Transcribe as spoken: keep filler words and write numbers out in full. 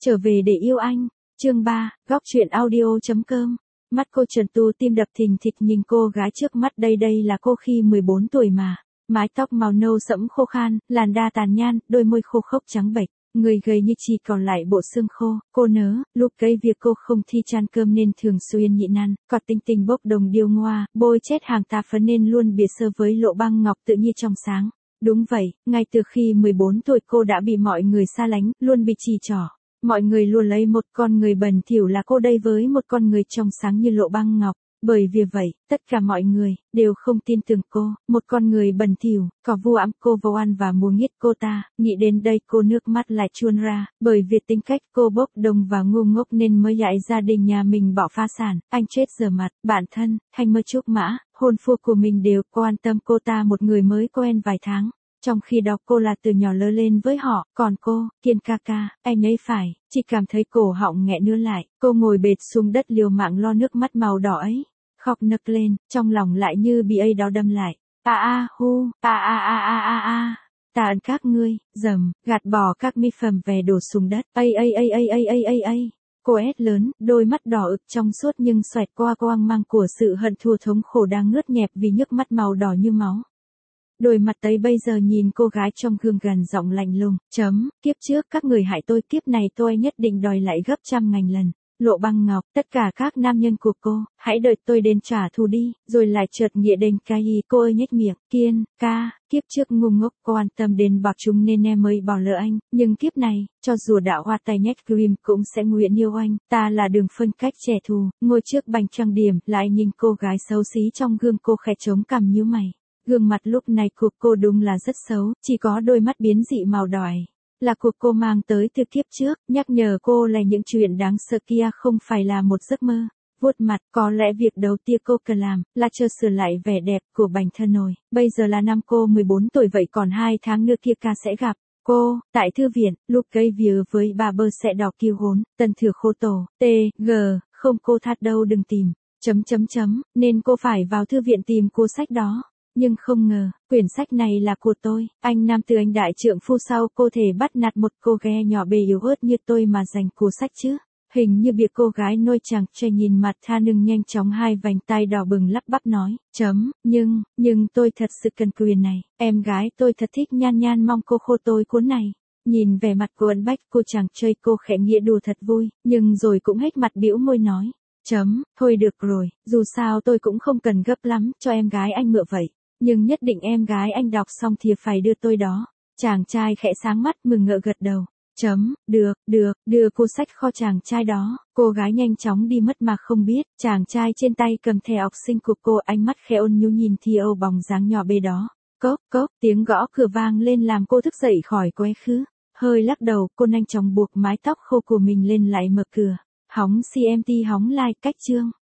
Trở về để yêu anh. Chương ba, góc truyện audio.com. Mắt cô Trần Tu tim đập thình thịch nhìn cô gái trước mắt đây đây là cô khi mười bốn tuổi mà. Mái tóc màu nâu sẫm khô khan, làn da tàn nhan, đôi môi khô khốc trắng bệch, người gầy như chỉ còn lại bộ xương khô. Cô nớ, lúc cây việc cô không thi chan cơm nên thường xuyên nhịn ăn, cọt tinh tinh bốc đồng điêu ngoa, bôi chết hàng tà phấn nên luôn bịa sơ với lộ băng ngọc tự nhiên trong sáng. Đúng vậy, ngay từ khi mười bốn tuổi cô đã bị mọi người xa lánh, luôn bị chỉ trỏ. Mọi người luôn lấy một con người bẩn thỉu là cô đây với một con người trong sáng như lộ băng ngọc. Bởi vì vậy, tất cả mọi người đều không tin tưởng cô, một con người bẩn thỉu, có vu ám cô vô ăn và muốn giết cô ta. Nghĩ đến đây cô nước mắt lại chuôn ra, bởi vì tính cách cô bốc đồng và ngu ngốc nên mới dạy gia đình nhà mình bỏ phá sản. Anh chết giờ mặt, bản thân, Thanh Mơ Trúc Mã, hôn phu của mình đều quan tâm cô ta một người mới quen vài tháng. Trong khi đó cô là từ nhỏ lớn lên với họ, còn cô, Kiên ca ca, anh ấy phải, chỉ cảm thấy cổ họng nghẹn nữa lại, cô ngồi bệt xuống đất liều mạng lo nước mắt màu đỏ ấy, khóc nức lên, trong lòng lại như bị ai đó đâm lại, a a hu, a a a a a a, ta ơn các ngươi, dầm, gạt bỏ các mi phẩm về đổ xuống đất, ây ây ây ây ây ây ây ây. Cô hét lớn, đôi mắt đỏ ực trong suốt nhưng xoẹt qua quang mang của sự hận thù thống khổ đang ngớt nhẹp vì nhức mắt màu đỏ như máu. Đôi mặt ấy bây giờ nhìn cô gái trong gương gần giọng lạnh lùng, chấm, kiếp trước các người hại tôi, kiếp này tôi nhất định đòi lại gấp trăm ngàn lần. Lộ băng ngọc, tất cả các nam nhân của cô, hãy đợi tôi đến trả thù đi, rồi lại chợt nghĩa đến cái gì cô ơi nhếch miệng, Kiên, ca, kiếp trước ngu ngốc quan tâm đến bọc chúng nên em mới bỏ lỡ anh, nhưng kiếp này, cho dù đạo hoa tay nhách cream cũng sẽ nguyện yêu anh, ta là đường phân cách trẻ thù, ngồi trước bành trang điểm, lại nhìn cô gái xấu xí trong gương cô khẽ chống cằm nhíu mày. Gương mặt lúc này của cô đúng là rất xấu, chỉ có đôi mắt biến dị màu đỏ là của cô mang tới từ kiếp trước, nhắc nhở cô là những chuyện đáng sợ kia không phải là một giấc mơ. Vuốt mặt, có lẽ việc đầu tiên cô cần làm là chờ sửa lại vẻ đẹp của bản thân rồi. Bây giờ là năm cô mười bốn tuổi vậy còn hai tháng nữa kia ca sẽ gặp cô tại thư viện, lúc cây vía với bà bơ sẽ đọc kêu hốn, tân thừa khô tổ, t, g, không cô thắt đâu đừng tìm, chấm chấm chấm, nên cô phải vào thư viện tìm cuốn sách đó. Nhưng không ngờ, quyển sách này là của tôi, anh nam từ anh đại trượng phu sau cô thể bắt nạt một cô ghe nhỏ bé yếu ớt như tôi mà giành cuốn sách chứ. Hình như bị cô gái nôi chàng trai nhìn mặt tha nưng nhanh chóng hai vành tay đỏ bừng lắp bắp nói, chấm, nhưng, nhưng tôi thật sự cần quyền này, em gái tôi thật thích nhan nhan mong cô khô tôi cuốn này. Nhìn vẻ mặt của ẩn bách cô chàng trai cô khẽ nghĩa đùa thật vui, nhưng rồi cũng hết mặt bĩu môi nói, chấm, thôi được rồi, dù sao tôi cũng không cần gấp lắm cho em gái anh mượn vậy. Nhưng nhất định em gái anh đọc xong thì phải đưa tôi đó. Chàng trai khẽ sáng mắt mừng ngỡ gật đầu. Chấm, được, được, đưa cô sách kho chàng trai đó. Cô gái nhanh chóng đi mất mà không biết. Chàng trai trên tay cầm thẻ học sinh của cô, ánh mắt khẽ ôn nhu nhìn thi âu bóng dáng nhỏ bé đó. Cốc, cốc, tiếng gõ cửa vang lên làm cô thức dậy khỏi quá khứ. Hơi lắc đầu, cô nhanh chóng buộc mái tóc khô của mình lên lại mở cửa. Hóng xê em tê hóng like cách chương.